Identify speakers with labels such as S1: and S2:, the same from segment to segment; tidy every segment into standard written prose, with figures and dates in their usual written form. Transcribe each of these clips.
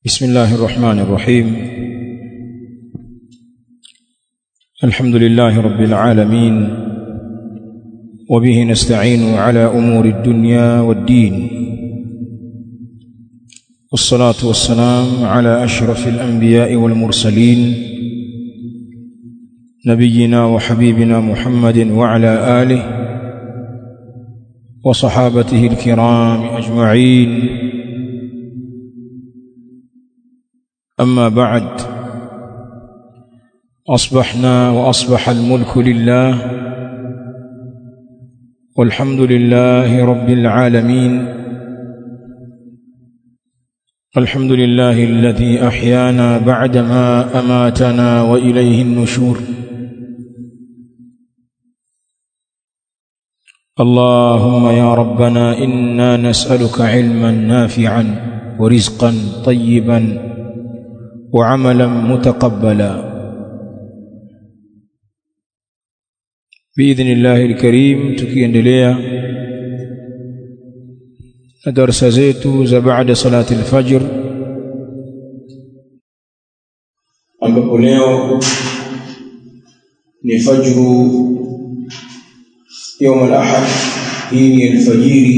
S1: بسم الله الرحمن الرحيم. الحمد لله رب العالمين، وبه نستعين على أمور الدنيا والدين، والصلاة والسلام على أشرف الأنبياء والمرسلين نبينا وحبيبنا محمد وعلى آله وصحابته الكرام أجمعين. أما بعد، أصبحنا وأصبح الملك لله، والحمد لله رب العالمين. الحمد لله الذي أحيانا بعدما أماتنا وإليه النشور. اللهم يا ربنا إنا نسألك علما نافعا ورزقا طيبا وعملا متقبلا بإذن الله الكريم. tukiendelea na darasa zetu za baada salati al-fajr, ambapo leo ni fajru يوم الأحد. hii ni alfajiri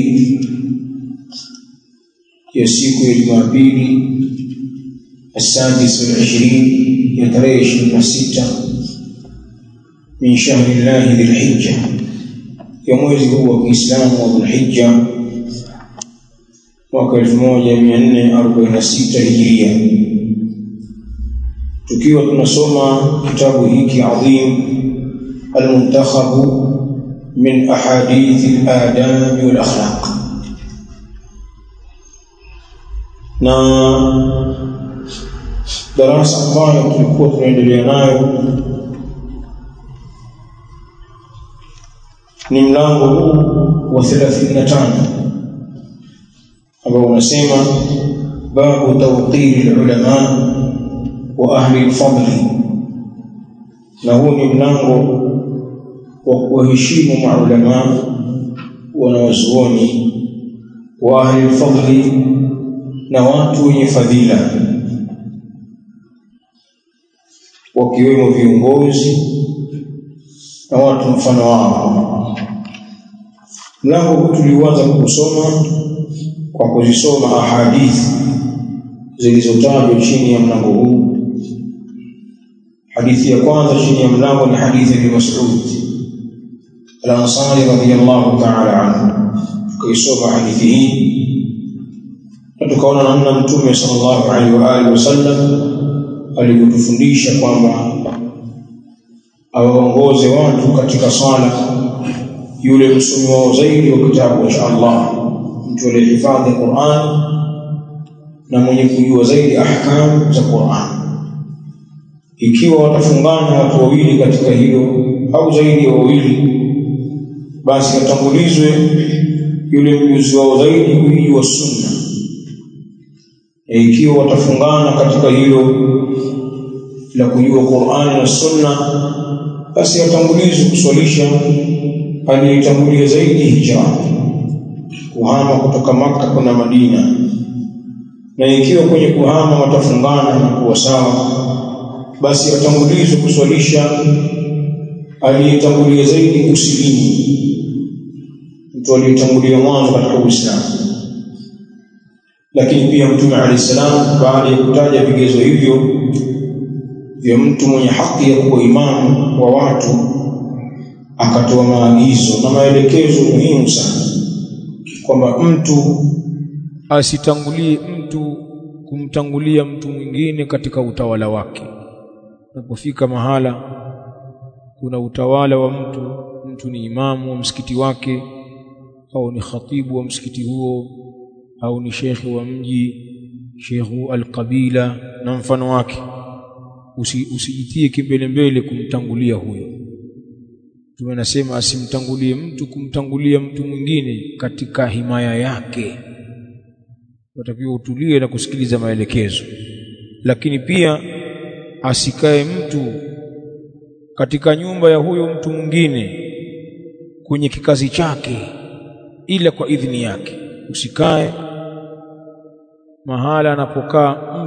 S1: ya siku ya Jumapili السادس والعشرين ya tarehe 26 min shahri Allah dhil hijja, ya mwezi huu wa Kiislamu wa Dhul Hijja mwaka 1446 Hijria, tukiwa tunasoma kitabu hiki adhim al-muntakhab min ahadith al-adab wal akhlaq. Na darasa ambayo tulikuwa tunaendelea nayo ni mlango wa 35 ambao unasema babu tawqir al-ulama wa ahli al-fadl, na huu ni mlango wa kuheshimu maulama wanawazuoni wa ahli al-fadl na watu wenye fadhila, wakiwemo viongozi na watu mfano wao. Mlango huu tulianza kusoma kwa kuzisoma ahadithi zilizotajwa chini ya mlango huu. Hadithi ya kwanza chini ya mlango ni hadithi ya Mas'ud al-Ansari radhiyallahu ta'ala anhu. Tukaisoma hadithi hii na tukaona namna Mtume sallallahu alaihi wa alihi wasallam alivyotufundisha kwamba awaongoze watu katika swala yule msomi wao zaidi wa kitabu cha Allah, mtu aliyehifadhi Qur'an na mwenye kujua zaidi ahkam za Qur'an. Ikiwa watafungana watu wawili katika hilo au zaidi ya wawili, basi atangulizwe yule mjuzi wao zaidi kujua sunna. Ikiwa watafungana katika hilo la kujua Qur'an na sunna, basi atangulizwe kuswalisha aliyetangulia zaidi hijra, kuhama kutoka Makka kwenda Madina. Na ikiwa kwenye kuhama watafungana na kuwa sawa, basi atangulizwe kuswalisha aliyetangulia zaidi kusilimu, mtu aliyetangulia mwanzo katika Uislamu. Lakini pia Mtume alayhi salam, baada ya kutaja vigezo hivyo vya mtu mwenye haki ya kuwa imamu wa watu, akatoa maagizo na maelekezo muhimu sana kwamba mtu asitangulie kumtangulia mtu mwingine katika utawala wake. Unapofika mahala kuna utawala wa mtu ni imamu wa msikiti wake, au ni khatibu wa msikiti huo, au ni shekhi wa mji, shekhu al-qabila na mfano wake, usijitie kimbelembele kumtangulia huyo. Tunasema asimtangulie mtu kumtangulia mtu mwingine katika himaya yake, watakiwa utulie na kusikiliza maelekezo. Lakini pia asikae mtu katika nyumba ya huyo mtu mwingine kwenye kikazi chake ila kwa idhini yake. Usikae mahala anapokaa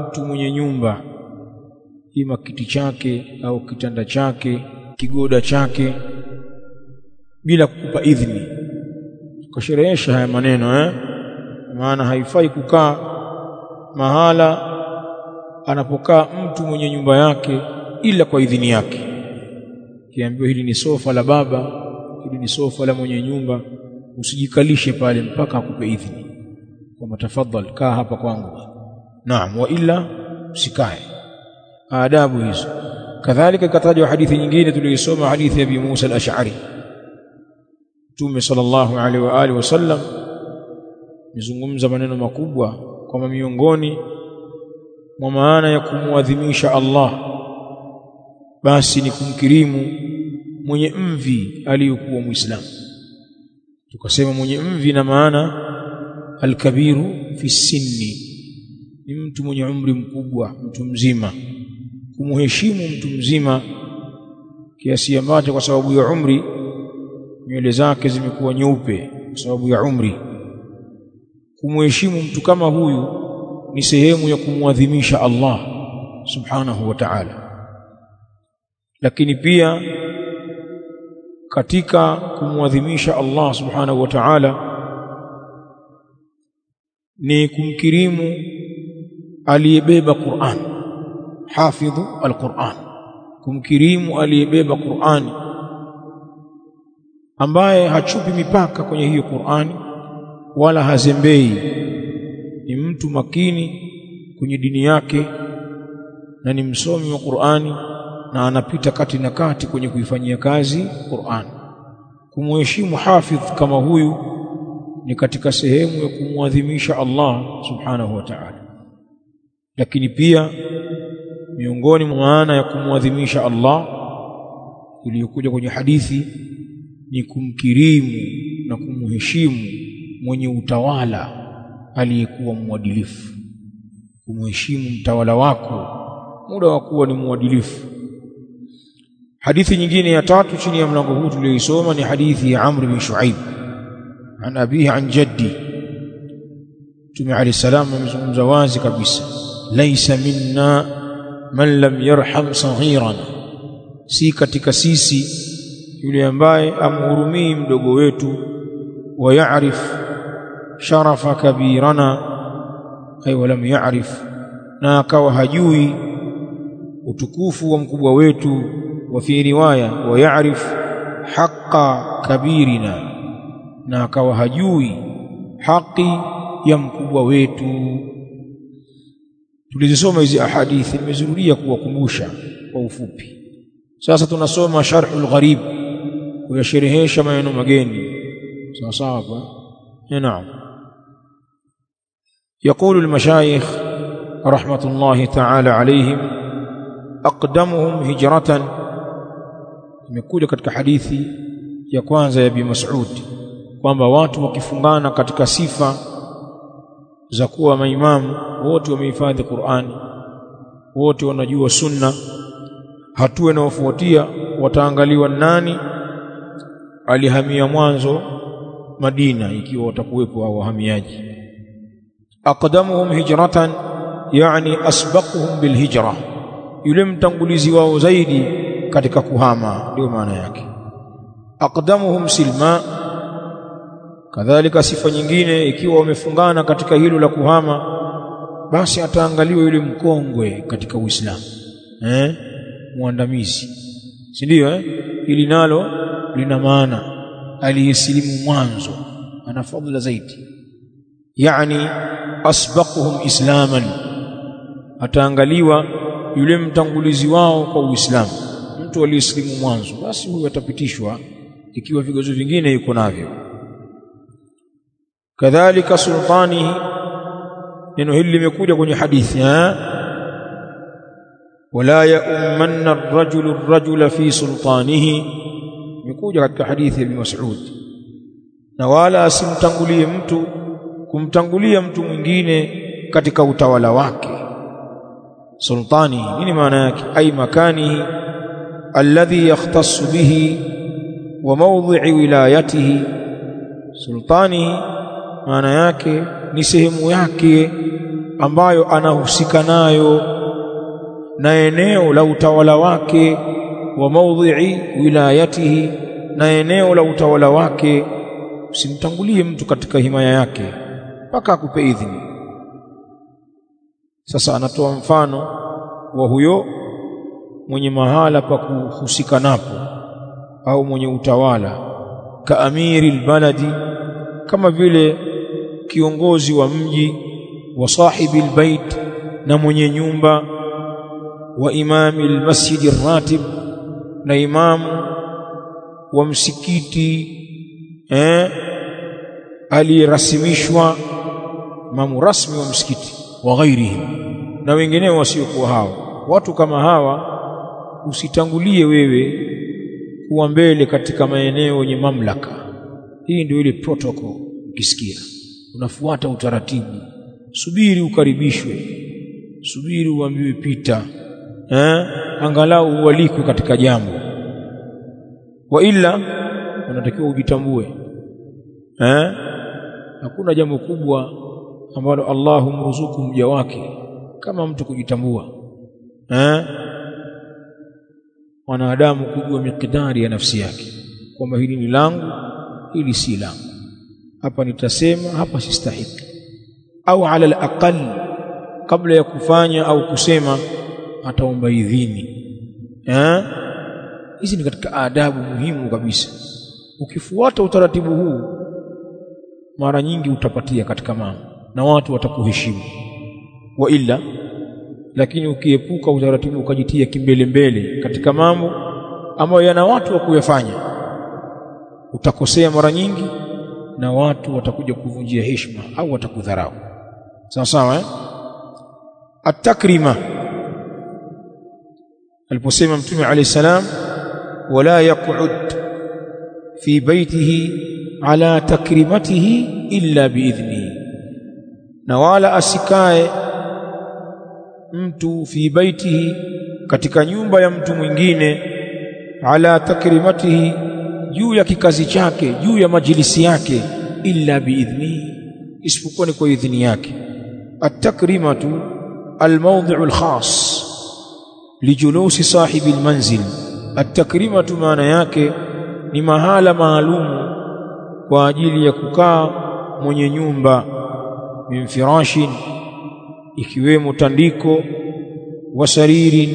S1: mtu mwenye nyumba, ima kiti chake au kitanda chake, kigoda chake, bila kukupa idhini. Tukasherehesha haya maneno maana haifai kukaa mahala anapokaa mtu mwenye nyumba yake ila kwa idhini yake. Kiambiwa hili ni sofa la baba, hili ni sofa la mwenye nyumba, usijikalishe pale mpaka akupe idhini kwamba tafadhali kaa hapa kwangu. Naam, wa illa usikae. Adabu hizo. Kadhalika ikatajwa hadithi nyingine tuliyosoma, hadithi ya Abi Musa al-Ash'ari. Mtume sallallahu alaihi wa alihi wasallam mzungumza maneno makubwa kwamba miongoni mwa maana ya kumuadhimisha Allah basi ni kumkirimu mwenye mvi aliyokuwa Muislamu. Tukasema mwenye mvi na maana al-kabiru fi sinni, ni mtu mwenye umri mkubwa, mtu mzima. Kumheshimu mtu mzima kiasi ambacho kwa sababu ya umri nywele zake zimekuwa nyeupe kwa sababu ya umri, kumheshimu mtu kama huyu ni sehemu ya kumuadhimisha Allah subhanahu wa ta'ala. Lakini pia katika kumuadhimisha Allah subhanahu wa ta'ala ni kumkirimu aliyebeba Qur'an, hafidhu al-Qur'an, kumkirimu aliyebeba Qur'ani, ambaye hachupi mipaka kwenye hiyo Qur'ani wala hazembei, ni mtu makini kwenye dini yake na ni msomi wa Qur'ani na anapita kati na kati kwenye kuifanyia kazi Qur'an. Kumheshimu hafidh kama huyu ni katika sehemu ya kumuadhimisha Allah subhanahu wa ta'ala. Lakini pia miongoni mwa maana ya kumuadhimisha Allah iliyokuja kwenye hadithi ni kumkirimu na kumheshimu mwenye utawala aliyekuwa mwadilifu. Kumheshimu mtawala wako muda wa kuwa ni mwadilifu. Hadithi nyingine ya tatu chini ya mlango huu tulioisoma ni hadithi ya Amr bin Shuaib an abihi an jaddi. Mtume alayhi salam amezungumza wazi kabisa, laisa minna man lam yarham saghirana, si katika sisi yule ambaye amhurumii mdogo wetu, wa ya'rif sharafa kabirana, ay walam ya'rif, na akawa hajui utukufu wa mkubwa wetu. Wa fi riwaya wa ya'rif haqqa kabirina, na akawa hajui haki ya mkubwa wetu. Tulizisoma hizi ahadithi, nimezurudia kuwakumbusha kwa ufupi. Sasa tunasoma sharhul gharib, kuyasherehesha maneno mageni sawa sawa kwa. Naam. يقول المشايخ رحمة الله تعالى عليهم أقدمهم هجرة. imekuja katika hadithi ya kwanza ya Abi Mas'ud kwamba watu wakifungana katika sifa za kuwa maimamu, wote wamehifadhi Qur'ani, wote wanajua sunna, hatua inayofuatia wataangaliwa nani alihamia mwanzo Madina, ikiwa watakuwepo hao wahamiaji. Aqdamuhum hijratan, yani asbaquhum bilhijra, yule mtangulizi wao zaidi katika kuhama, ndio maana yake. Aqdamuhum silma, kadhalika sifa nyingine, ikiwa wamefungana katika hilo la kuhama, basi ataangaliwa yule mkongwe katika Uislamu, muandamizi, si ndio? Hili nalo lina maana, aliyesilimu mwanzo ana fadhila zaidi, yani asbaquhum islaman, ataangaliwa yule mtangulizi wao kwa Uislamu. Mtu aliyesilimu mwanzo, basi huyo atapitishwa ikiwa vigezo vingine yuko navyo. Kadhalika sultani, neno hili limekuja kwenye hadithi, wala ya'ummanna ar-rajulu ar-rajula fi sultanihi, imekuja katika hadithi ya Ibn Mas'ud, na wala asimtangulie mtu kumtangulia mtu mwingine katika utawala wake. Sultani nini maana yake? Ay makanihi alladhi yakhtassu bihi wa mawdhi'i wilayatihi. Sultani maana yake ni sehemu yake ambayo anahusika nayo na eneo la utawala wake, wa maudhi'i wilayatihi, na eneo la utawala wake. Usimtangulie mtu katika himaya yake mpaka akupe idhini. Sasa anatoa mfano wa huyo mwenye mahala pa kuhusika napo au mwenye utawala, ka amiril baladi, kama vile kiongozi wa mji, wa sahibil bait, na mwenye nyumba, wa imamil masjidi ratib, na imamu wa msikiti aliyerasimishwa, imamu rasmi wa msikiti, wa ghairihi, na wengineo wasiokuwa hao. Watu kama hawa usitangulie wewe kuwa mbele katika maeneo yenye mamlaka. Hii ndio ile protocol. Ukisikia unafuata utaratibu, subiri ukaribishwe, subiri uambiwe pita, angalau ualikwe katika jambo. Wa illa unatakiwa ujitambue. Hakuna jambo kubwa ambalo Allah humruzuku mja wake kama mtu kujitambua. Wanadamu kujua mikidari ya nafsi yake, kwamba hili ni langu, hili si langu, hapa nitasema, hapa sistahiki. Au ala al-aqal, kabla ya kufanya au kusema ataomba idhini. Hizi ni katika adabu muhimu kabisa. Ukifuata utaratibu huu, mara nyingi utapatia katika mambo na watu watakuheshimu. Wa illa, lakini ukiepuka utaratibu ukajitia kimbele mbele katika mambo ambayo yana watu wa kuyafanya, utakosea mara nyingi na watu watakuja kuvunjia heshima au watakudharau. Sawa sawa. At-takrima, aliposema Mtume alayhi salam, wala yaq'ud fi baytihi ala takrimatihi illa biidhnihi, na wala asikae mtu fi baitihi, katika nyumba ya mtu mwingine, ala takrimatihi, juu ya kikazi chake, juu ya majlisi yake, illa biidhnihi, isipokuwa ni kwa idhini yake. At-takrimatu al-mawdhi'u al-khas lijulusi sahibi al-manzil. At-takrimatu maana yake ni mahala maalumu kwa ajili ya kukaa mwenye nyumba, min firashin, ikiwemo tandiko, wa saririn,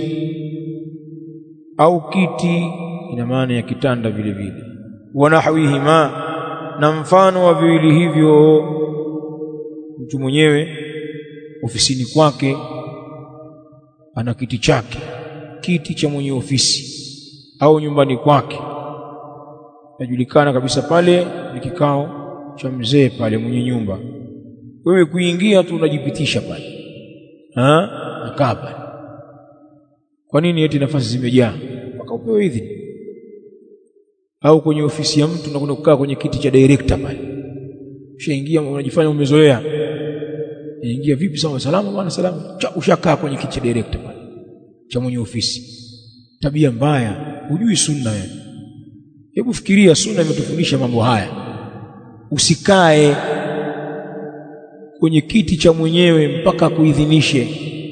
S1: au kiti, ina maana ya kitanda vile vile, wa nahwihima, na mfano wa viwili hivyo. Mtu mwenyewe ofisini kwake ana kiti chake, kiti cha mwenye ofisi, au nyumbani kwake najulikana kabisa pale ni kikao cha mzee pale mwenye nyumba. Wewe kuingia tu unajipitisha pale, nakaa pale. Kwa nini? Eti nafasi zimejaa, mpaka upewe idhini. Au kwenye ofisi ya mtu unakwenda kukaa kwenye kiti cha director pale, ushaingia unajifanya umezoea. Ingia vipi? Sawa, salama bwana, salama. Ushakaa kwenye kiti cha director pale cha mwenye ofisi. Tabia mbaya, hujui sunna wewe. Hebu fikiria, sunna imetufundisha mambo haya. Usikae kwenye kiti cha mwenyewe mpaka kuidhinishe.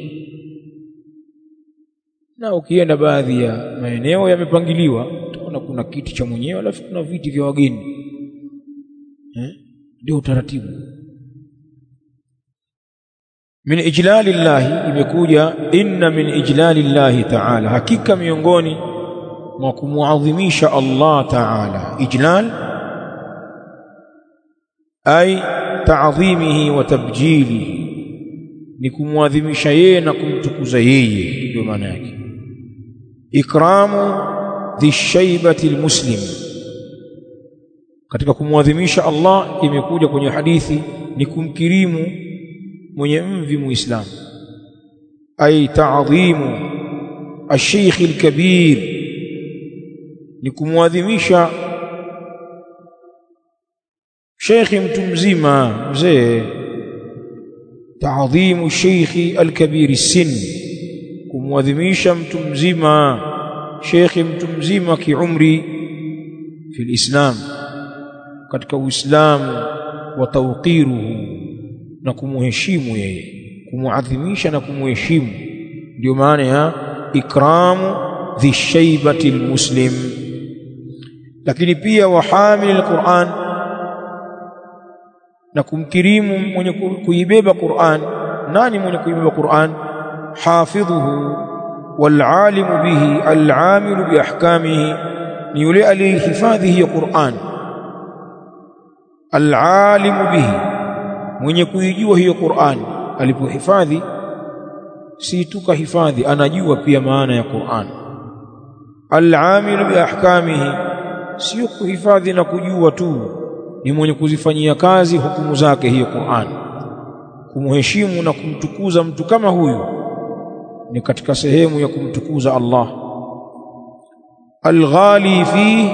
S1: Na ukienda baadhi ya maeneo yamepangiliwa, utaona kuna kiti cha mwenyewe alafu kuna viti vya wageni. Ndio utaratibu. Min ijlalillahi, imekuja inna min ijlalillahi ta'ala, hakika miongoni mwa kumuadhimisha Allah ta'ala. Ijlal ay ta'dhimihi wa tabjilihi, ni kumuadhimisha yeye na kumtukuza yeye, ndio maana yake. Ikramu dhi shaybati almuslim, katika kumuadhimisha Allah imekuja kwenye hadithi ni kumkirimu mwenye mvi muislamu. Ay ta'dhimu ash-shaykh al-kabir, ni kumuadhimisha sheikhi mtu mzima mzee. Ta'dhimu ash-shaykh al-kabir as-sin, kumuadhimisha mtu mzima, sheikhi mtu mzima kiumri, fil islam, katika uislamu, wa tawqiruhu, na kumuheshimu yeye, kumuadhimisha na kumuheshimu. Ndio maana ya ikramu dhi shaybati almuslim. Lakini pia wahamil alquran, na kumkirimu mwenye kuibeba Qur'an. Nani mwenye kuibeba Qur'an? Hafidhuhu walalimu bihi alamilu biahkamihi, ni yule aliyehifadhi hiyo Qur'an. Alalimu bihi, mwenye kuijua hiyo Qur'an. Alipohifadhi si tu kahifadhi, anajua pia maana ya Qur'an. Alamilu biahkamihi, sio kuhifadhi na kujua tu, ni mwenye kuzifanyia kazi hukumu zake hiyo Qur'an. Kumheshimu na kumtukuza mtu kama huyu ni katika sehemu ya kumtukuza Allah. Alghali fi,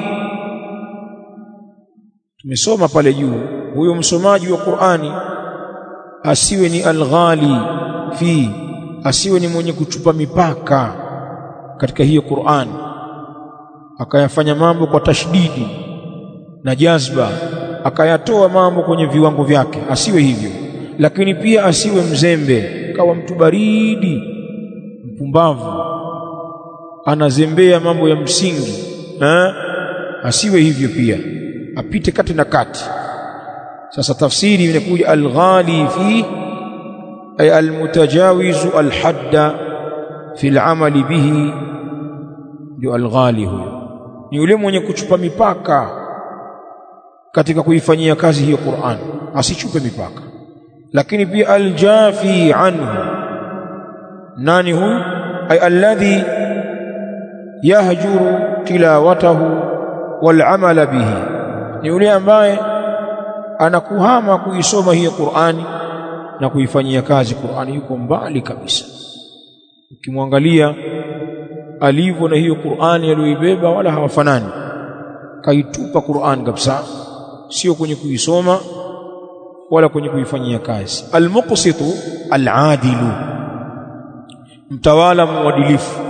S1: tumesoma pale juu, huyo msomaji wa Qur'ani asiwe ni alghali fi, asiwe ni mwenye kuchupa mipaka katika hiyo Qur'an, akayafanya mambo kwa tashdidi na jazba, akayatoa mambo kwenye viwango vyake. Asiwe hivyo. Lakini pia asiwe mzembe, kawa mtu baridi, mpumbavu, anazembea mambo ya msingi. Asiwe hivyo pia, apite kati na kati. Sasa tafsiri inakuja alghali fi ay almutajawizu alhadda fi al'amali bihi. Ndio alghali huyo, ni yule mwenye kuchupa mipaka katika kuifanyia kazi hiyo Qur'an, asichupe mipaka. Lakini pia aljafi anhu, nani huyu? Ay alladhi yahjuru tilawatahu wal'amala bihi, ni yule ambaye anakuhama kuisoma hiyo Qur'ani na kuifanyia kazi Qur'ani, yuko mbali kabisa. Ukimwangalia alivyo na hiyo Qur'ani aliyoibeba, wala hawafanani. Kaitupa Qur'an kabisa, sio kwenye kuisoma wala kwenye kuifanyia kazi. Almuqsitu aladilu, mtawala mwadilifu.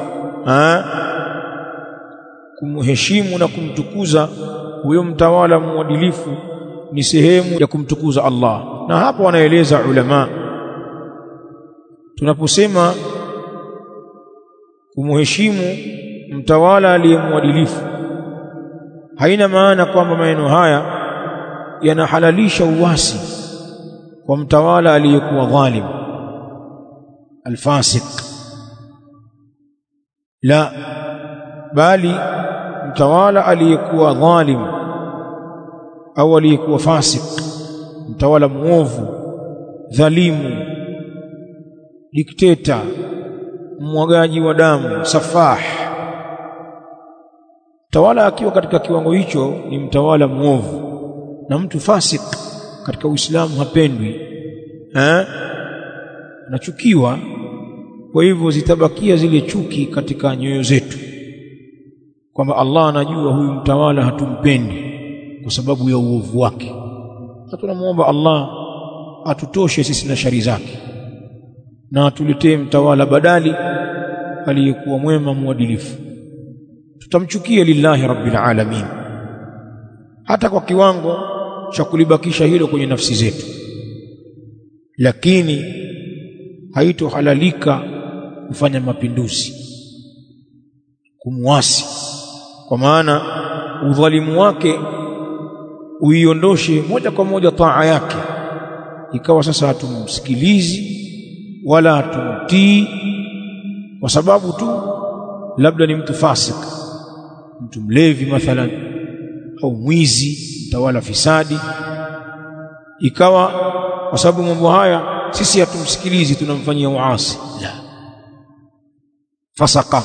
S1: Kumheshimu na kumtukuza huyo mtawala mwadilifu ni sehemu ya kumtukuza Allah. Na hapo wanaeleza ulama, tunaposema kumheshimu mtawala aliyemwadilifu, haina maana kwamba maneno haya yanahalalisha uasi kwa mtawala aliyekuwa dhalim alfasik. La, bali mtawala aliyekuwa dhalim au aliyekuwa fasik, mtawala muovu, dhalimu, dikteta, mwagaji wa damu, safah, mtawala akiwa katika kiwango hicho ni mtawala muovu. Na mtu fasik katika Uislamu hapendwi, anachukiwa. Kwa hivyo zitabakia zile chuki katika nyoyo zetu, kwamba Allah anajua huyu mtawala hatumpendi kwa sababu ya uovu wake, na tunamuomba Allah atutoshe sisi na shari zake, na atuletee mtawala badali aliyekuwa mwema mwadilifu. Tutamchukia lillahi rabbil alamin, hata kwa kiwango cha kulibakisha hilo kwenye nafsi zetu, lakini haitohalalika kufanya mapinduzi, kumuasi, kwa maana udhalimu wake uiondoshe moja kwa moja taa yake, ikawa sasa hatumsikilizi wala hatumtii kwa sababu tu labda ni mtu fasik, mtu mlevi mathalan, au mwizi, mtawala fisadi. Ikawa kwa sababu mambo haya sisi hatumsikilizi, tunamfanyia uasi. La, fasaka,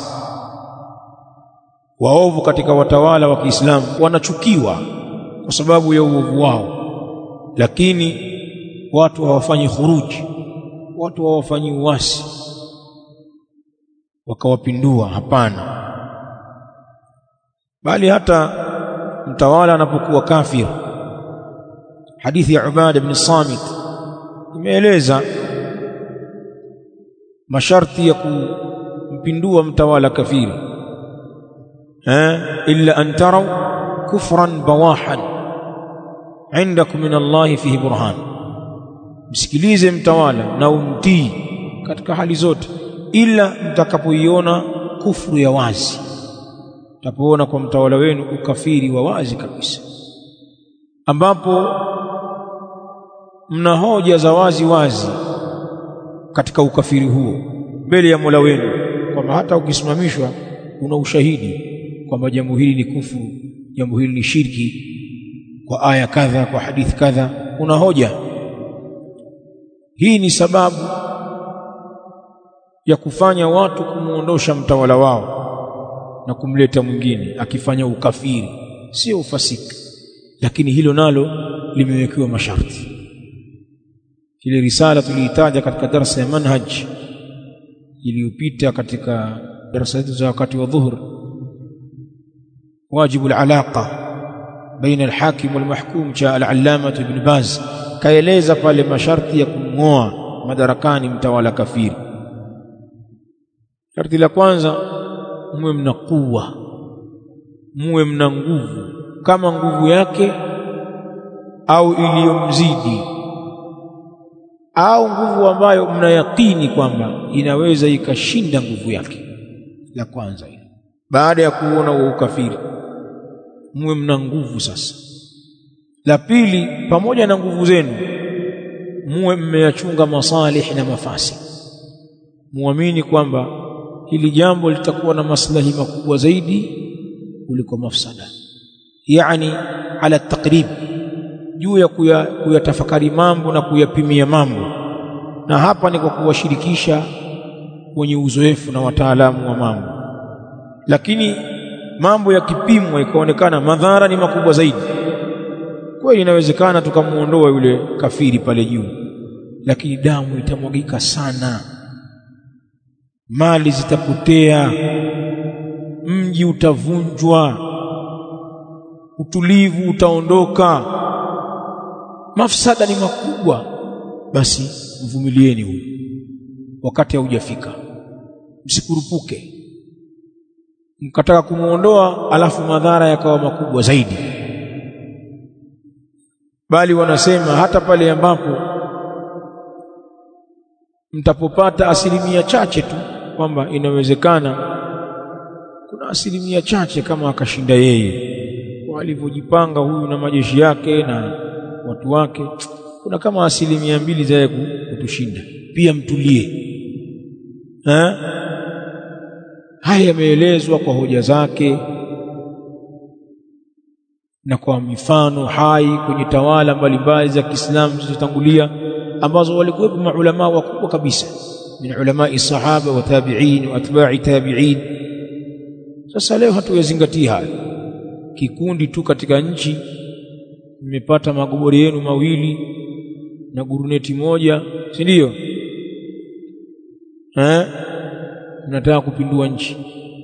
S1: waovu katika watawala wa Kiislamu wanachukiwa kwa sababu ya uovu wao, lakini watu hawafanyi khuruji, watu hawafanyi uasi wakawapindua. Hapana, bali hata mtawala anapokuwa kafir, hadithi ya Ubada ibn Samit imeeleza masharti ya kumpindua mtawala kafiri. Illa an taraw kufran bawahan indakum min Allah fihi burhan, msikilize mtawala na umtii katika hali zote, ila mtakapoiona kufuru ya wazi, mtapoona kwa mtawala wenu ukafiri wa wazi kabisa, ambapo mna hoja za wazi wazi katika ukafiri huo mbele ya Mola wenu, kwamba hata ukisimamishwa una ushahidi kwamba jambo hili ni kufuru, jambo hili ni shirki, kwa aya kadha, kwa hadithi kadha, una hoja. Hii ni sababu ya kufanya watu kumuondosha mtawala wao na kumleta mwingine akifanya ukafiri, sio ufasiki, lakini hilo nalo limewekewa masharti. Ile risala tuliitaja katika darasa ya manhaj iliyopita, katika darasa zetu za wakati wa dhuhur, wajibu al-alaqa baina al-hakim wal-mahkum cha al-allama ibn Baz, kaeleza pale masharti ya kumng'oa madarakani mtawala kafiri. Sharti la kwanza, muwe mna kuwa, muwe mna nguvu kama nguvu yake au iliyomzidi, au nguvu ambayo mnayakini kwamba inaweza ikashinda nguvu yake. La kwanza hilo, baada ya kuona huo ukafiri, muwe mna nguvu sasa. La pili, pamoja na nguvu zenu muwe mmeyachunga masalih na mafasi, muamini kwamba hili jambo litakuwa na maslahi makubwa zaidi kuliko mafsada, yani ala takrib, juu ya kuyatafakari mambo na kuyapimia mambo. Na hapa ni kwa kuwashirikisha wenye uzoefu na wataalamu wa mambo. Lakini mambo yakipimwa ikaonekana madhara ni makubwa zaidi, kweli inawezekana tukamuondoa yule kafiri pale juu, lakini damu itamwagika sana, mali zitapotea, mji utavunjwa, utulivu utaondoka, mafsada ni makubwa. Basi mvumilieni huyu wakati haujafika, msikurupuke mkataka kumuondoa alafu madhara yakawa makubwa zaidi. Bali wanasema hata pale ambapo mtapopata asilimia chache tu, kwamba inawezekana kuna asilimia chache kama akashinda yeye walivyojipanga huyu na majeshi yake na watu wake, kuna kama asilimia 2 za kutushinda, pia mtulie. Haya yameelezwa kwa hoja zake na kwa mifano hai kwenye tawala mbalimbali za Kiislamu zilizotangulia, ambazo walikuwa maulama wakubwa kabisa min ulamai sahaba wa tabi'in wa atba'i tabi'in. Sasa leo hatuyazingatia haya. Kikundi tu katika nchi mmepata magobori yenu mawili na guruneti moja, si ndio? Mnataka kupindua nchi.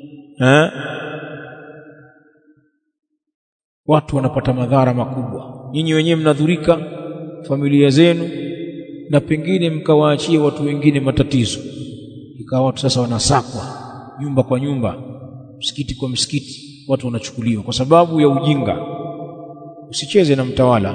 S1: Watu wanapata madhara makubwa, nyinyi wenyewe mnadhurika, familia zenu, na pengine mkawaachia watu wengine matatizo. Ikawa watu sasa wanasakwa nyumba kwa nyumba, msikiti kwa msikiti, watu wanachukuliwa kwa sababu ya ujinga. Usicheze na mtawala.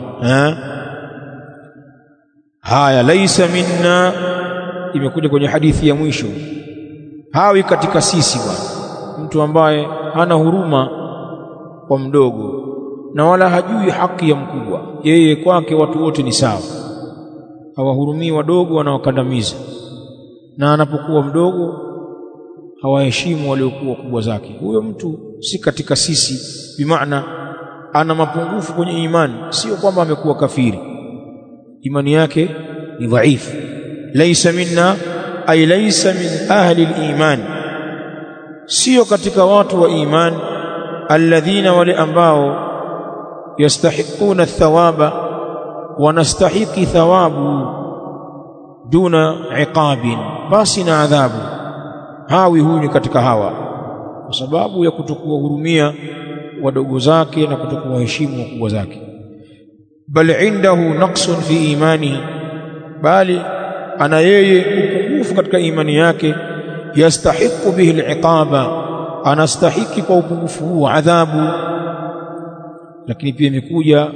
S1: Haya, laisa minna, imekuja kwenye hadithi ya mwisho, hawi katika sisi bwana mtu ambaye hana huruma kwa mdogo na wala hajui haki ya mkubwa. Yeye kwake watu wote ni sawa, hawahurumii wadogo, wanawakandamiza, na anapokuwa mdogo hawaheshimu waliokuwa kubwa zake. Huyo mtu si katika sisi, bimaana ana mapungufu kwenye imani, sio kwamba amekuwa kafiri, imani yake ni dhaifu. Laisa minna ay laysa min ahli al-iman, sio katika watu wa iman. Alladhina, wale ambao yastahiquna athawaba, wanastahiki thawabu, duna iqabin, basi na adhabu. Hawi huyu ni katika hawa, kwa sababu ya kutokuwa hurumia wadogo zake na kutokuwa heshimu wakubwa zake. Bal indahu naqsun fi imanihi, bali ana yeye upungufu katika imani yake. Yastahiqu bihi al-iqaba, anastahiki kwa upungufu huu adhabu. Lakini pia imekuja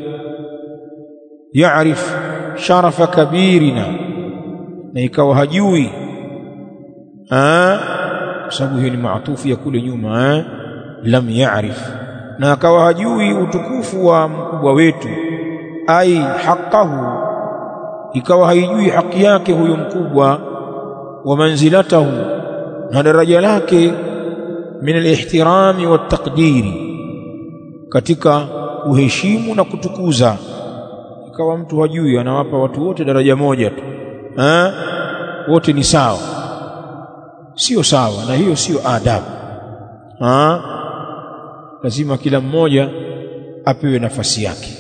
S1: yaarif sharafa kabirina, na ikawa hajui kwa sababu hiyo ni maatufu ya kule nyuma, lam ya'rif, na akawa hajui utukufu wa mkubwa wetu, ai haqqahu, ikawa haijui haki yake huyo mkubwa, wa manzilatahu, na daraja lake, min al-ihtirami wat-taqdiri, katika kuheshimu na kutukuza. Ikawa mtu hajui, anawapa watu wote daraja moja tu, wote ni sawa. Sio sawa, na hiyo sio adabu. Lazima kila mmoja apewe nafasi yake.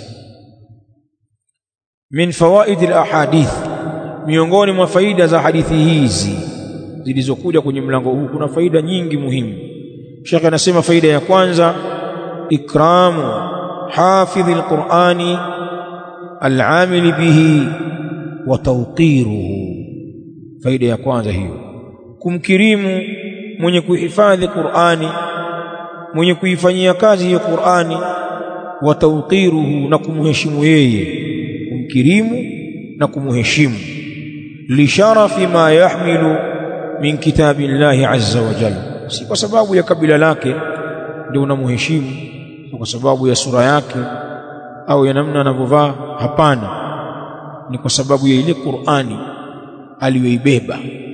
S1: Min fawaid al-ahadith, miongoni mwa faida za hadithi hizi zilizokuja kwenye mlango huu kuna faida nyingi muhimu. Sheikh anasema faida ya kwanza, ikramu hafidhi al-Qur'ani al-amil bihi wa tawqiruhu. Faida ya kwanza hiyo, kumkirimu mwenye kuhifadhi Qur'ani, mwenye kuifanyia kazi hiyo Qur'ani, wa tawqiruhu, na kumheshimu yeye, kumkirimu na kumheshimu, li sharafi ma yahmilu min kitabillahi azza wa jalla, si kwa sababu ya kabila lake ndio unamheshimu, kwa sababu ya sura yake au ya namna anavyovaa. Hapana, ni kwa sababu ya ile Qur'ani aliyoibeba,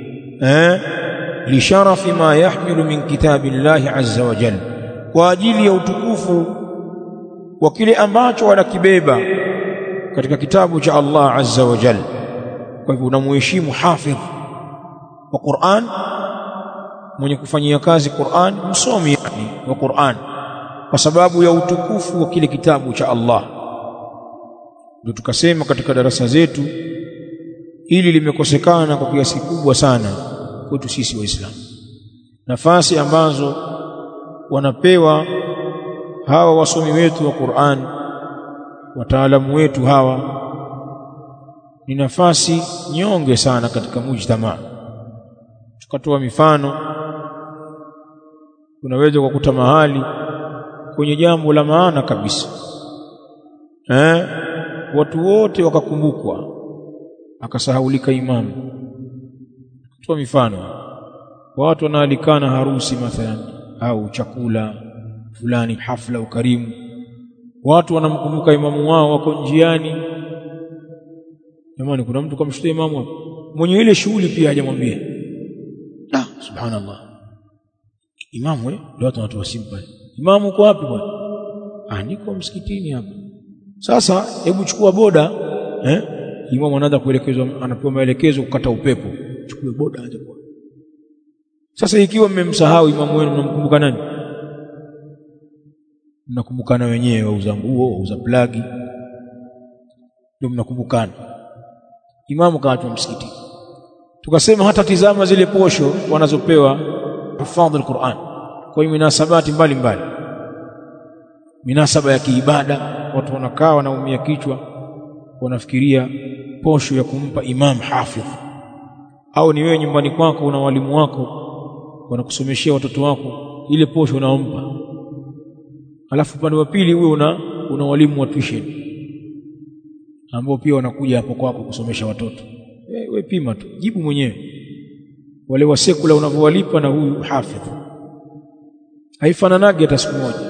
S1: li sharafi ma yahmilu min kitabillahi azza wa jalla, kwa ajili ya utukufu wa kile ambacho wanakibeba katika kitabu cha Allah azza wa jalla. Kwa hivyo unamheshimu hafidh wa Qur'an, mwenye kufanyia kazi Qur'an, msomi yani wa Qur'an, kwa sababu ya utukufu wa kile kitabu cha Allah. Ndio tukasema katika darasa zetu, ili limekosekana kwa kiasi kubwa sana kwetu sisi Waislamu. Nafasi ambazo wanapewa hawa wasomi wetu wa Qur'an, wataalamu wetu hawa, ni nafasi nyonge sana katika mujtamaa. Tukatoa mifano, unaweza kukuta mahali kwenye jambo la maana kabisa, watu wote wakakumbukwa, akasahaulika imamu. Tukatoa mifano, watu wanaalikana harusi mathalan, au chakula fulani, hafla ukarimu, watu wanamkumbuka imamu wao, wako njiani. Jamani, kuna mtu kamshutia imamu hapo, mwenye ile shughuli pia hajamwambia. Subhanallah, imamu ndio watu wanatoa simu pale, imamu uko wapi bwana? Niko msikitini hapa. Sasa hebu chukua boda, imamu anaanza kuelekezwa, anapewa maelekezo kukata upepo, chukue boda aje bwana. Sasa ikiwa mmemsahau imamu wenu, mnamkumbuka nani? Mnakumbukana wenyewe, wauza nguo, wauza plagi, ndio mnakumbukana. Imamu kaachwa msikitini. Tukasema hata tizama zile posho wanazopewa hifadhi al-Qur'an kwa minasabati mbalimbali, minasaba ya kiibada, watu wanakaa wanaumia kichwa, wanafikiria posho ya kumpa imam hafidh. Au ni wewe nyumbani kwako una walimu wako wanakusomeshia watoto wako, ile posho unaompa, alafu upande wa pili wewe una walimu wa tuition ambao pia wanakuja hapo kwako kusomesha watoto. Wewe pima tu, jibu mwenyewe. Wale wa sekula unavyowalipa na huyu hafidh, haifananagi hata siku moja.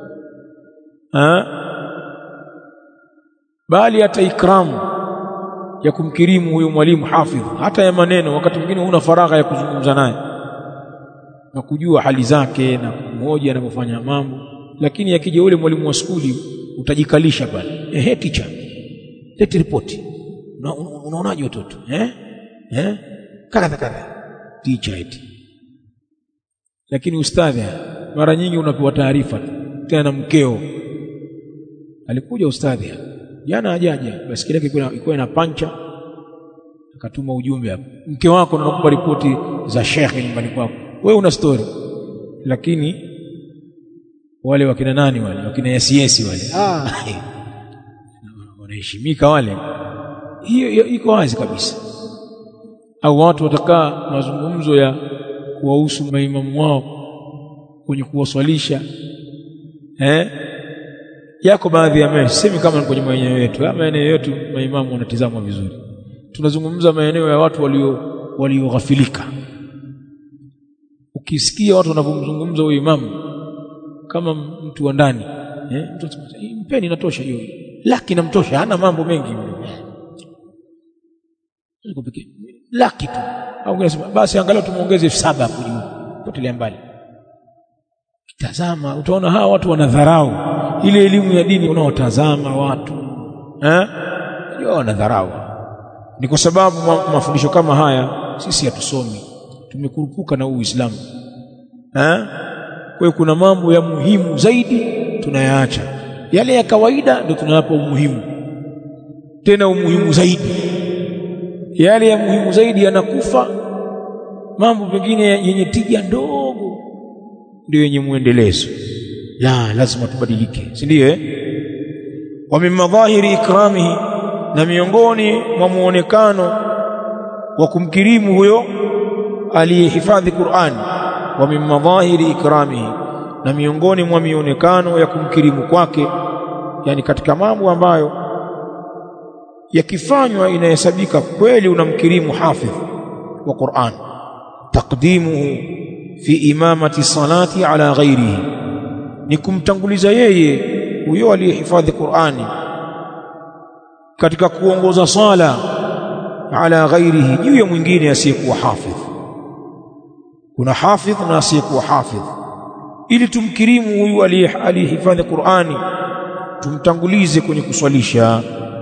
S1: Bali hata ikramu ya kumkirimu huyo mwalimu hafidh, hata ya maneno, wakati mwingine huna faragha ya kuzungumza naye na kujua hali zake na kumhoja anapofanya mambo, lakini akija yule mwalimu wa skuli utajikalisha pale, teacher, leti report, unaonaje watoto kadha teacher eti. Lakini ustadhi mara nyingi unapewa taarifa tena na mkeo, alikuja ustadhi jana hajaja, basi kile kilikuwa ina pancha, akatuma ujumbe hapo, mke wako anakupa ripoti za shekhe nyumbani kwako, wewe una story. Lakini wale wakina nani wale, wakina yasiesi wale, wanaheshimika wale, hiyo iko wazi kabisa. Au watu watakaa mazungumzo ya kuwahusu maimamu wao kwenye kuwaswalisha, yako baadhi ya maeneo, sisemi kama ni kwenye maeneo yetu, maeneo yetu maimamu wanatizamwa vizuri. Tunazungumza maeneo ya watu walioghafilika,
S2: ukisikia watu wanapomzungumza huyo imamu kama mtu wa ndani, mtu anasema mpeni inatosha hiyo, laki namtosha, hana mambo mengi laki tu, au unasema basi angalau tumuongeze 7 hapo juu, potelea mbali. Tazama, utaona hawa watu wanadharau ile elimu ya dini. Unaotazama watu ndio wanadharau. Ni kwa sababu mafundisho kama haya sisi hatusomi, tumekurupuka na Uislamu. Kwa hiyo kuna mambo ya muhimu zaidi tunayaacha, yale ya kawaida ndio tunayapa umuhimu, tena umuhimu zaidi. Yale ya muhimu zaidi yanakufa, mambo mengine yenye tija ndogo ndio yenye muendelezo. Lazima tubadilike, si ndio? Wa min madhahiri ikramihi, na miongoni mwa muonekano wa kumkirimu huyo aliyehifadhi Qur'ani. Wa min madhahiri ikramihi, na miongoni mwa mionekano ya kumkirimu kwake, yani katika mambo ambayo yakifanywa inahesabika kweli unamkirimu hafidh wa Qur'an, taqdimuhu fi imamati salati ala ghairihi, ni kumtanguliza yeye huyo aliyehifadhi Qur'ani katika kuongoza sala ala ghairihi, juu ya mwingine asiyekuwa hafidh. Kuna hafidh na asiyekuwa hafidh, ili tumkirimu huyu aliyehifadhi Qur'ani, tumtangulize kwenye kuswalisha.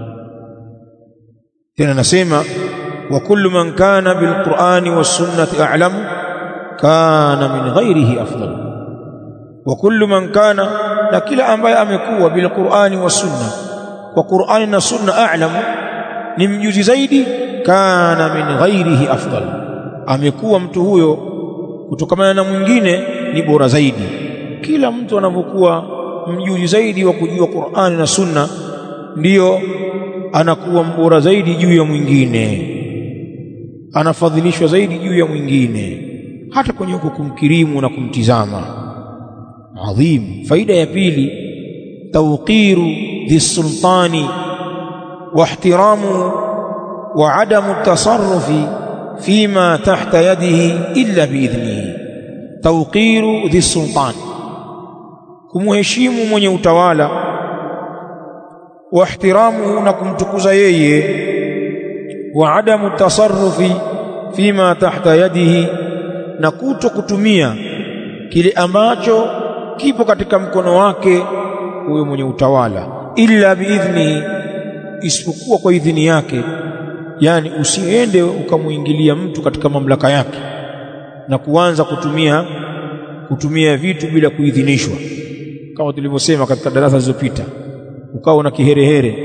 S2: Tena nasema wa kullu man kana bil Qur'ani was sunnati a'lamu kana min ghairihi afdal. Wa kullu man kana, na kila ambaye amekuwa bil Qur'ani was sunna, kwa Qur'ani na sunna, a'lamu, ni mjuzi zaidi, kana min ghairihi afdal, amekuwa mtu huyo kutokana na mwingine ni bora zaidi. Kila mtu anapokuwa mjuzi zaidi wa kujua Qur'ani na sunna, ndiyo anakuwa mbora zaidi juu ya mwingine, anafadhilishwa zaidi juu ya mwingine, hata kwenye kumkirimu na kumtizama. Adhim. Faida ya pili, tawqiru dhisultani wa ihtiramu wa adamu tasarrufi fima tahta yadihi illa biidhnihi. Tawqiru dhisultani, kumuheshimu mwenye utawala, wa ihtiramuhu, na kumtukuza yeye, wa adamu tasarrufi fima tahta yadihi, na kutokutumia kile ambacho kipo katika mkono wake huyo mwenye utawala, illa biidhnihi, isipokuwa kwa idhini yake. Yani usiende ukamuingilia mtu katika mamlaka yake na kuanza kutumia vitu bila kuidhinishwa, kama tulivyosema katika darasa zilizopita. Ukawa na kiherehere,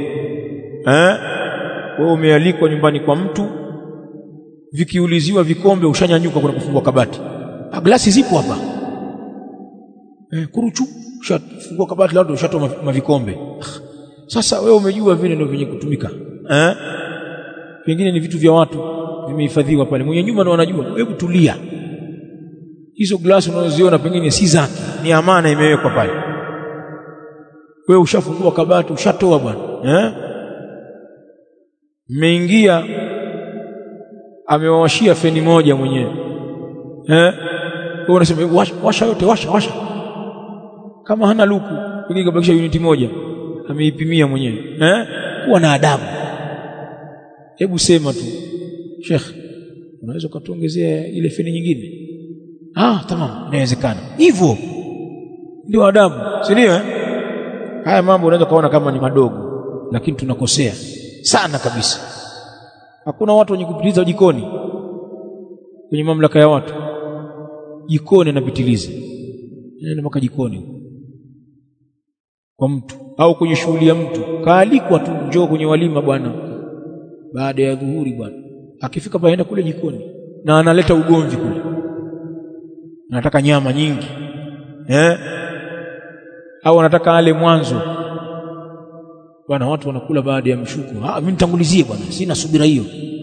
S2: wewe umealikwa nyumbani kwa mtu, vikiuliziwa vikombe ushanyanyuka kuna kufungua kabati, glasi zipo hapa, kuruchu ushafungua kabati, labda ushatoa mavikombe. Sasa wewe umejua vile ndio vyenye kutumika, pengine ni vitu vya watu vimehifadhiwa pale, mwenye nyumba ndio anajua. Hebu tulia, hizo glasi unazoziona pengine si zake, ni amana imewekwa pale. Wewe ushafungua kabati, ushatoa bwana, mmeingia, amewashia feni moja mwenyewe, wewe unasema washa yote, washa. Kama hana luku, pengine kabakisha uniti moja, ameipimia mwenyewe. Kuwa na adabu. Hebu sema tu, Sheikh, unaweza kutuongezea ile feni nyingine? Tamam, inawezekana. Hivyo ndio adabu, si ndio? Haya mambo unaweza kaona kama ni madogo, lakini tunakosea sana kabisa. Hakuna watu wenye kupitiliza jikoni, kwenye mamlaka ya watu. Jikoni anapitiliza, nenda mpaka jikoni kwa mtu, au kwenye shughuli ya mtu, kaalikwa tu, njoo kwenye walima bwana, baada ya dhuhuri bwana. Akifika paenda kule jikoni na analeta ugomvi kule, anataka nyama nyingi, au anataka ale mwanzo bwana. Watu wanakula baada ya mshuko, mimi nitangulizie bwana, sina subira hiyo.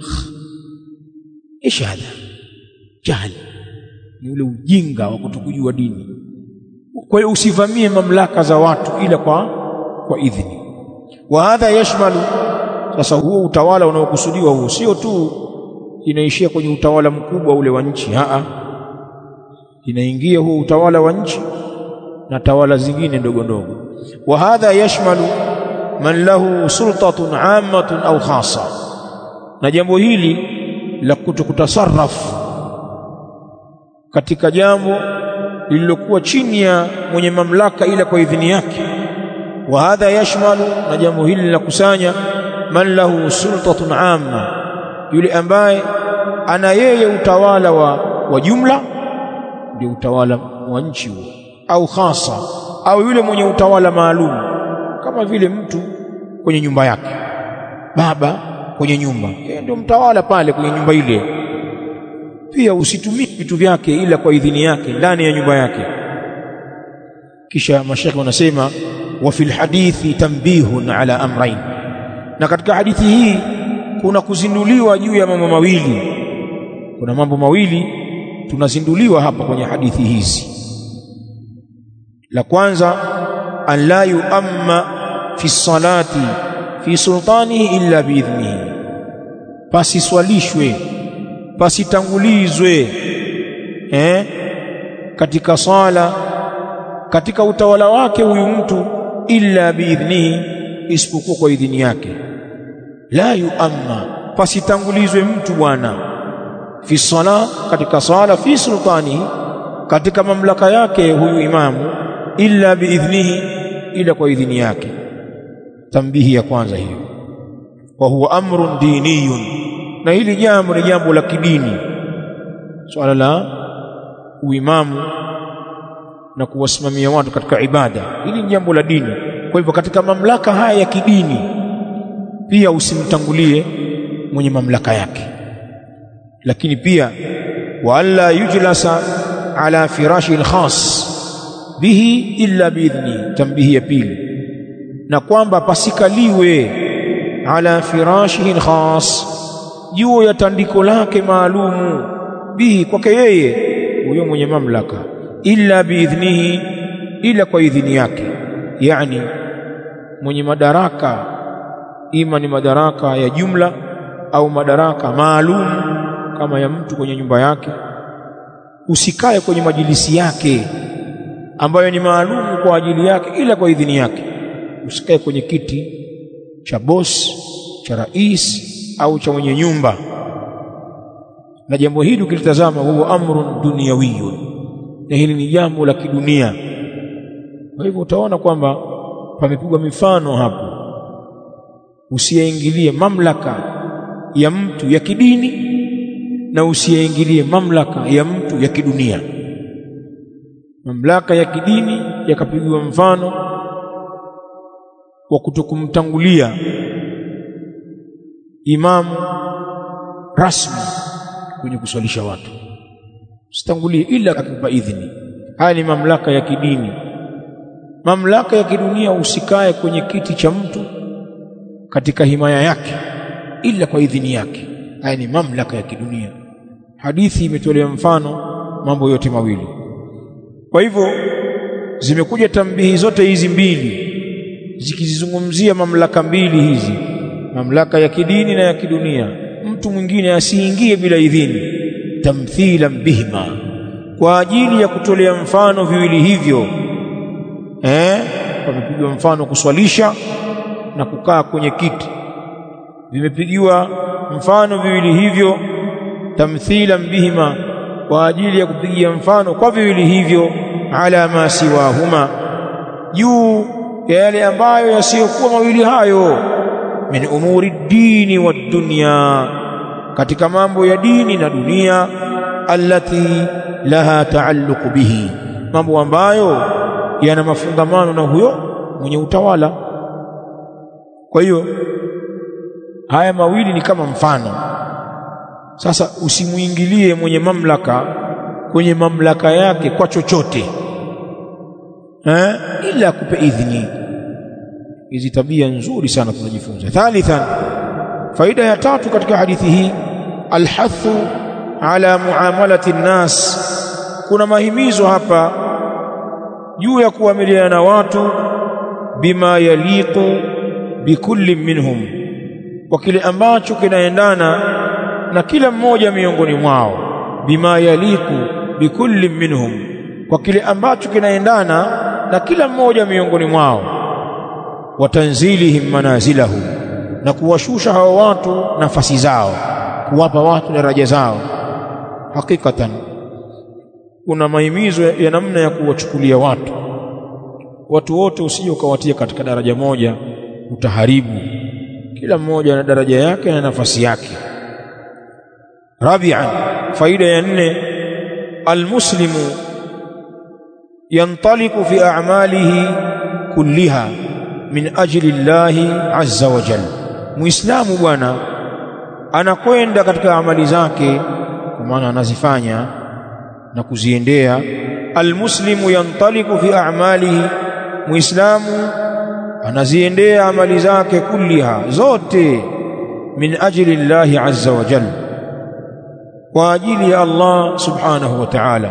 S2: Ishada jahili, ni ule ujinga wa kutokujua dini. Kwa hiyo usivamie mamlaka za watu ila kwa idhini. Wa hadha yashmalu, sasa huo utawala unaokusudiwa huo sio tu inaishia kwenye utawala mkubwa ule wa nchi, inaingia huo utawala wa nchi na tawala zingine ndogo ndogo. Wa hadha yashmalu man lahu sultatun ammatun au khassa, na jambo hili la kutokutasarrafu katika jambo lililokuwa chini ya mwenye mamlaka ila kwa idhini yake. Wa hadha yashmalu, na jambo hili linakusanya man lahu sultatun amma, yule ambaye ana yeye utawala wa jumla, ndio utawala wa nchi huo, au khasa, au yule mwenye utawala maalum, kama vile mtu kwenye nyumba yake, baba kwenye nyumba, yeye ndio mtawala pale kwenye nyumba ile. Pia usitumie vitu vyake ila kwa idhini yake ndani ya nyumba yake. Kisha mashayikh wanasema wa fil hadithi tanbihun ala amrayn, na katika hadithi hii kuna kuzinduliwa juu ya mambo mawili. Kuna mambo mawili tunazinduliwa hapa kwenye hadithi hizi. La kwanza, an la yuamma fi salati fi sultanihi illa biidhnihi, pasiswalishwe, pasitangulizwe katika sala, katika utawala wake huyu mtu, illa biidhnihi, isipokuwa kwa idhini yake. La yuamma, pasitangulizwe mtu bwana, fi sala, katika sala, fi sultanihi, katika mamlaka yake huyu imamu, illa biidhnihi, ila kwa idhini yake. Tambihi ya kwanza hiyo. Wa huwa amrun diniyun, na hili jambo ni jambo la kidini, swala la uimamu na kuwasimamia watu katika ibada, hili ni jambo la dini. Kwa hivyo katika mamlaka haya ya kidini pia usimtangulie mwenye mamlaka yake. Lakini pia wa alla yujlasa ala firashil khas bihi illa biidhni, tambihi ya pili, na kwamba pasikaliwe ala firashil khas, juu ya tandiko lake maalumu, bihi, kwake yeye huyo mwenye mamlaka, illa biidhnihi, ila kwa idhini yake. Yani mwenye madaraka, ima ni madaraka ya jumla au madaraka maalum kama ya mtu kwenye nyumba yake, usikae kwenye majilisi yake ambayo ni maalum kwa ajili yake ila kwa idhini yake. Usikae kwenye kiti cha boss, cha rais au cha mwenye nyumba. Na jambo hili ukilitazama, huwa amrun duniyawiyun, na hili ni jambo la kidunia. Kwa hivyo utaona kwamba pamepigwa mifano hapo. Usiingilie mamlaka ya mtu ya kidini na usiingilie mamlaka ya mtu ya kidunia. Mamlaka ya kidini yakapigwa mfano wa kutokumtangulia imamu rasmi kwenye kuswalisha watu, usitangulie ila akipa idhini. Haya ni mamlaka ya kidini. Mamlaka ya kidunia, usikae kwenye kiti cha mtu katika himaya yake ila kwa idhini yake. Haya ni mamlaka ya kidunia. Hadithi imetolea mfano mambo yote mawili. Kwa hivyo zimekuja tambihi zote hizi mbili zikizungumzia mamlaka mbili hizi, mamlaka ya kidini na ya kidunia. Mtu mwingine asiingie bila idhini, tamthilan bihima, kwa ajili ya kutolea mfano viwili hivyo. Pamepigiwa mfano kuswalisha na kukaa kwenye kiti, vimepigiwa mfano viwili hivyo, tamthilan bihima, kwa ajili ya kupigia mfano kwa viwili hivyo, ala ma siwahuma, juu ya yale ambayo yasiyokuwa mawili hayo, min umuri dini wa dunya, katika mambo ya dini na dunia, allati laha taalluq bihi, mambo ambayo yana mafungamano na huyo mwenye utawala. Kwa hiyo haya mawili ni kama mfano. Sasa usimuingilie mwenye mamlaka kwenye mamlaka yake kwa chochote, ila akupe idhini. Hizi tabia nzuri sana tunajifunza. Thalithan, faida ya tatu katika hadithi hii, alhathu ala muamalati nnas, kuna mahimizo hapa juu ya kuamiliana na watu, bima yaliqu bikulli minhum, kwa kile ambacho kinaendana na kila mmoja miongoni mwao. Bima yaliqu, bikulli minhum, kwa kile ambacho kinaendana na kila mmoja miongoni mwao, wa tanzilihim manazilahum, na kuwashusha hao watu nafasi zao, kuwapa watu daraja zao. Hakikatan kuna mahimizo ya namna ya kuwachukulia watu wote, usije ukawatia katika daraja moja, utaharibu. Kila mmoja na daraja yake na nafasi yake. Rabi'an, faida ya 4, almuslimu yantaliqu fi a'malihi kulliha min ajli Allahi azza wa jalla. Muislamu bwana anakwenda katika amali zake, kwa maana anazifanya na kuziendea. Almuslimu yantaliqu fi a'malihi, muislamu anaziendea amali zake kulliha, zote, min ajli Allahi azza wa jalla, kwa ajili ya Allah subhanahu wa ta'ala.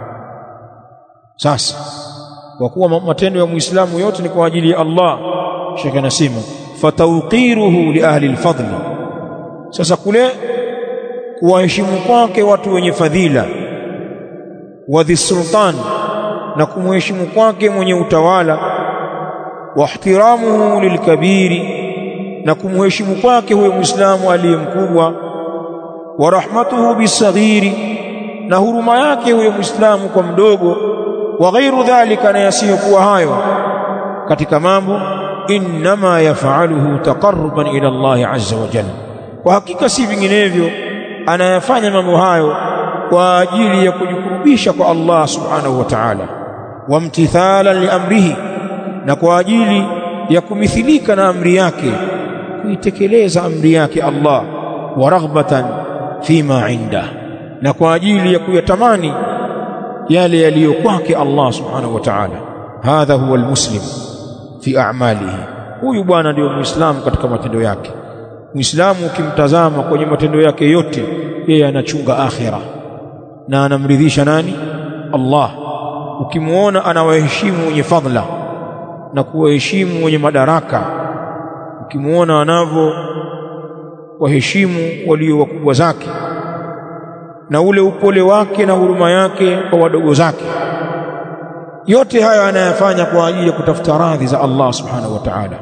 S2: Sasa kwa kuwa matendo ya muislamu yote ni kwa ajili ya Allah, Sheikh anasema fatawqiruhu li ahli alfadl. Sasa kule kuwaheshimu kwake watu wenye fadhila, wa dhisultan, na kumheshimu kwake mwenye utawala, wa ihtiramuhu lilkabiri, na kumheshimu kwake huyo muislamu aliye mkubwa, wa rahmatuhu bisaghiri, na huruma yake huyo muislamu kwa mdogo, wa ghairu dhalika, na yasiyokuwa hayo katika mambo, innama yaf'aluhu taqarruban ila Allah azza wa jalla, kwa hakika si vinginevyo anayafanya mambo hayo kwa ajili ya kujikurubisha kwa Allah subhanahu wa ta'ala, wa imtithalan li amrihi, na kwa ajili ya kumithilika na amri yake, kuitekeleza amri yake Allah, wa raghbatan fima inda, na kwa ajili ya kuyatamani yale yaliyo kwake Allah subhanahu wa ta'ala. Hadha huwa almuslim fi a'malihi, huyu bwana ndio muislamu katika matendo yake. Muislamu ukimtazama kwenye matendo yake yote, yeye anachunga akhira na anamridhisha nani? Allah. Ukimuona anawaheshimu wenye fadhila na kuwaheshimu wenye madaraka, ukimuona anavyo waheshimu walio wakubwa zake, na ule upole wake na huruma yake kwa wadogo zake, yote haya anayafanya kwa ajili ya kutafuta radhi za Allah subhanahu wa ta'ala.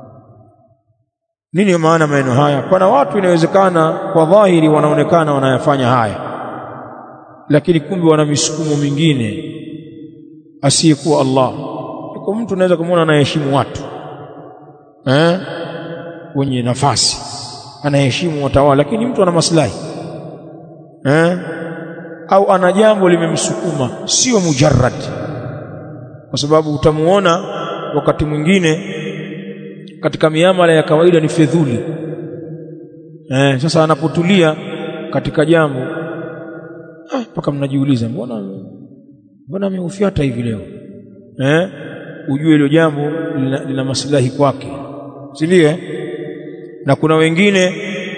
S2: Nini maana maneno haya? Kuna watu inawezekana kwa dhahiri wanaonekana wanayafanya haya, lakini kumbe wana misukumo mingine asiyekuwa Allah. Kwa mtu unaweza kumuona anaheshimu watu wenye nafasi, anaheshimu watawala, lakini mtu ana maslahi au ana jambo limemsukuma, sio mujarrad. Kwa sababu utamuona wakati mwingine katika miamala ya kawaida ni fedhuli. Sasa anapotulia katika jambo mpaka mnajiuliza mbona ameufiata hivi leo, ujue hilo jambo lina maslahi kwake, si ndio? Na kuna wengine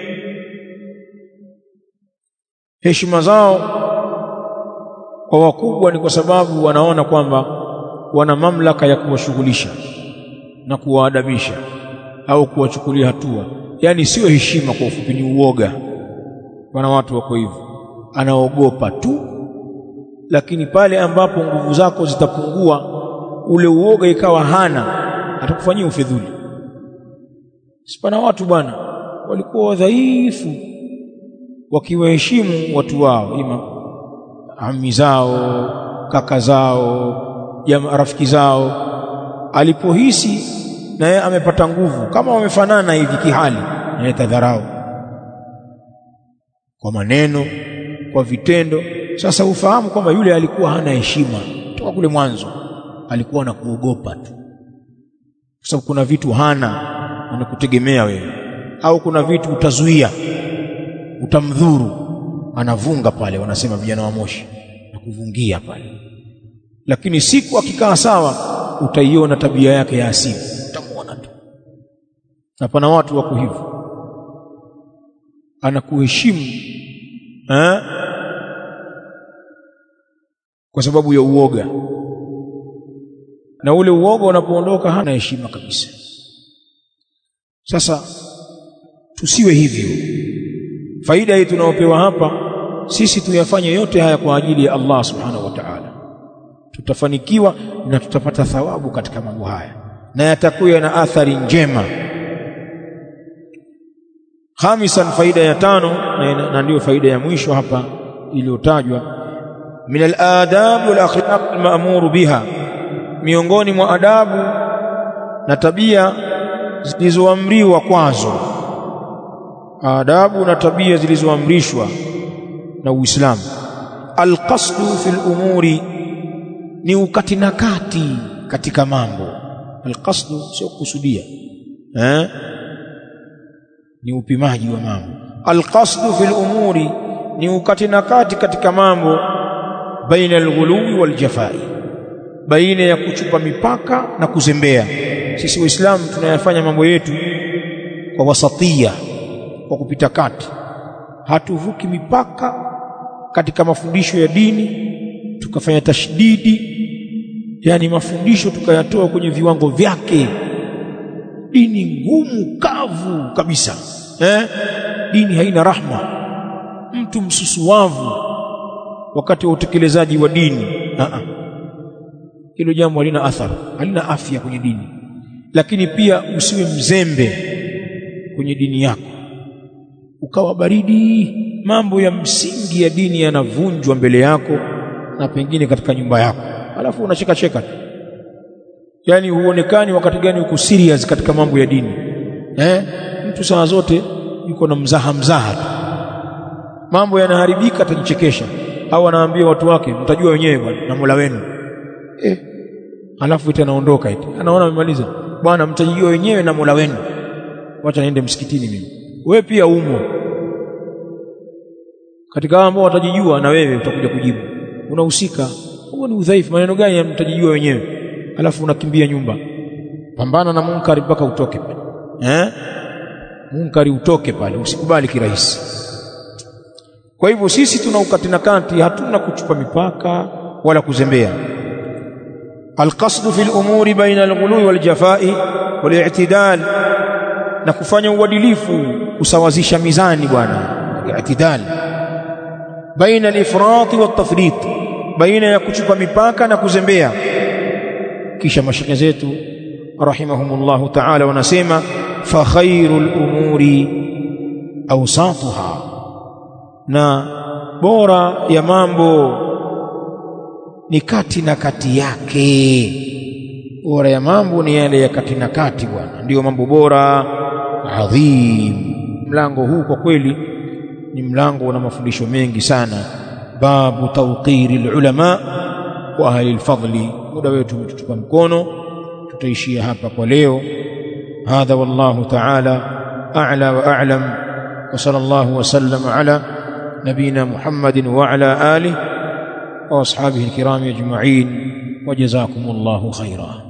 S2: heshima zao kwa wakubwa ni kwa sababu wanaona kwamba wana mamlaka ya kuwashughulisha na kuwaadabisha au kuwachukulia hatua. Yani sio heshima, kwa ufupi ni uoga. Wana watu wako hivyo, anaogopa tu, lakini pale ambapo nguvu zako zitapungua, ule uoga ikawa hana, atakufanyia ufedhuli. Sipana watu bwana walikuwa wadhaifu, wakiwaheshimu watu wao, ima ammi zao, kaka zao, rafiki zao. Alipohisi na yeye amepata nguvu, kama wamefanana hivi kihali, naye tadharau kwa maneno, kwa vitendo. Sasa ufahamu kwamba yule alikuwa hana heshima toka kule mwanzo, alikuwa na kuogopa tu, kwa sababu kuna vitu hana, anakutegemea wewe, au kuna vitu utazuia, utamdhuru, anavunga pale, wanasema vijana wa Moshi, na kuvungia pale. Lakini siku akikaa sawa, utaiona tabia yake ya asili, utamuona tu. Na pana watu wako hivyo, anakuheshimu kwa sababu ya uoga, na ule uoga unapoondoka hana heshima kabisa. Sasa tusiwe hivyo. Faida hii tunaopewa hapa sisi tuyafanye yote haya kwa ajili ya Allah subhanahu wa ta'ala, tutafanikiwa na tutapata thawabu katika mambo haya na yatakuwa na athari njema. Khamisan, faida ya 5 na ndio faida ya mwisho hapa iliyotajwa, min al-adab wal akhlaq al-ma'mur biha, miongoni mwa adabu na tabia zilizoamriwa kwazo, adabu na tabia zilizoamrishwa na Uislamu. Al-qasdu fil umuri, ni ukati na kati katika mambo. Al-qasdu sio kusudia, ni upimaji wa mambo. Al-qasdu fil umuri, ni ukati na kati katika mambo. Baina al-ghuluwi wal jafai, baina ya kuchupa mipaka na kuzembea. Sisi Waislamu tunayafanya mambo yetu kwa wasatia, kwa kupita kati. Hatuvuki mipaka katika mafundisho ya dini tukafanya tashdidi, yani mafundisho tukayatoa kwenye viwango vyake. Dini ngumu kavu kabisa, dini haina rahma, mtu msusuwavu wakati wa utekelezaji wa dini. Hilo jambo halina athari, halina afya kwenye dini. Lakini pia usiwe mzembe kwenye dini yako, ukawa baridi, mambo ya msingi ya dini yanavunjwa mbele yako na pengine katika nyumba yako, alafu unacheka cheka, yani huonekani wakati gani uko serious katika mambo ya dini. Mtu saa zote yuko na mzaha tu, mambo yanaharibika, atajichekesha au anaambia watu wake mtajua wenyewe bwana na Mola wenu. Alafu anaondoka eti anaona amemaliza, bwana mtajijua wenyewe na Mola wenu, wacha niende msikitini mimi. Wewe pia umo katika ambao watajijua, na wewe utakuja kujibu, unahusika. Huo ni udhaifu. Maneno gani ya mtajijua wenyewe? Alafu unakimbia nyumba. Pambana na munkari mpaka utoke pale, munkari utoke pale, usikubali kirahisi. Kwa hivyo sisi tuna ukati na kati, hatuna kuchupa mipaka wala kuzembea. Alqasdu fil umuri baina alghului wal jafai wal i'tidal, na kufanya uadilifu, kusawazisha mizani bwana, i'tidal. Baina al-ifrat wa at-tafrit, baina ya kuchupa mipaka na kuzembea. Kisha mashaka zetu rahimahumullahu ta'ala wanasema fa khairul umuri awsatuha, na bora ya mambo ni kati na kati yake. Bora ya mambo ni yale ya kati na kati bwana, ndio mambo bora. Adhim, mlango huu kwa kweli ni mlango una mafundisho mengi sana. Babu tawqiri ulama wa ahli alfadli. Muda wetu umetutupa mkono, tutaishia hapa kwa leo. Hadha wallahu ta'ala a'la wa a'lam, wa sallallahu wa sallama ala nabina Muhammadin wa ala alihi wa ashabihi alkiram ajma'in, wa jazakumullahu khairan.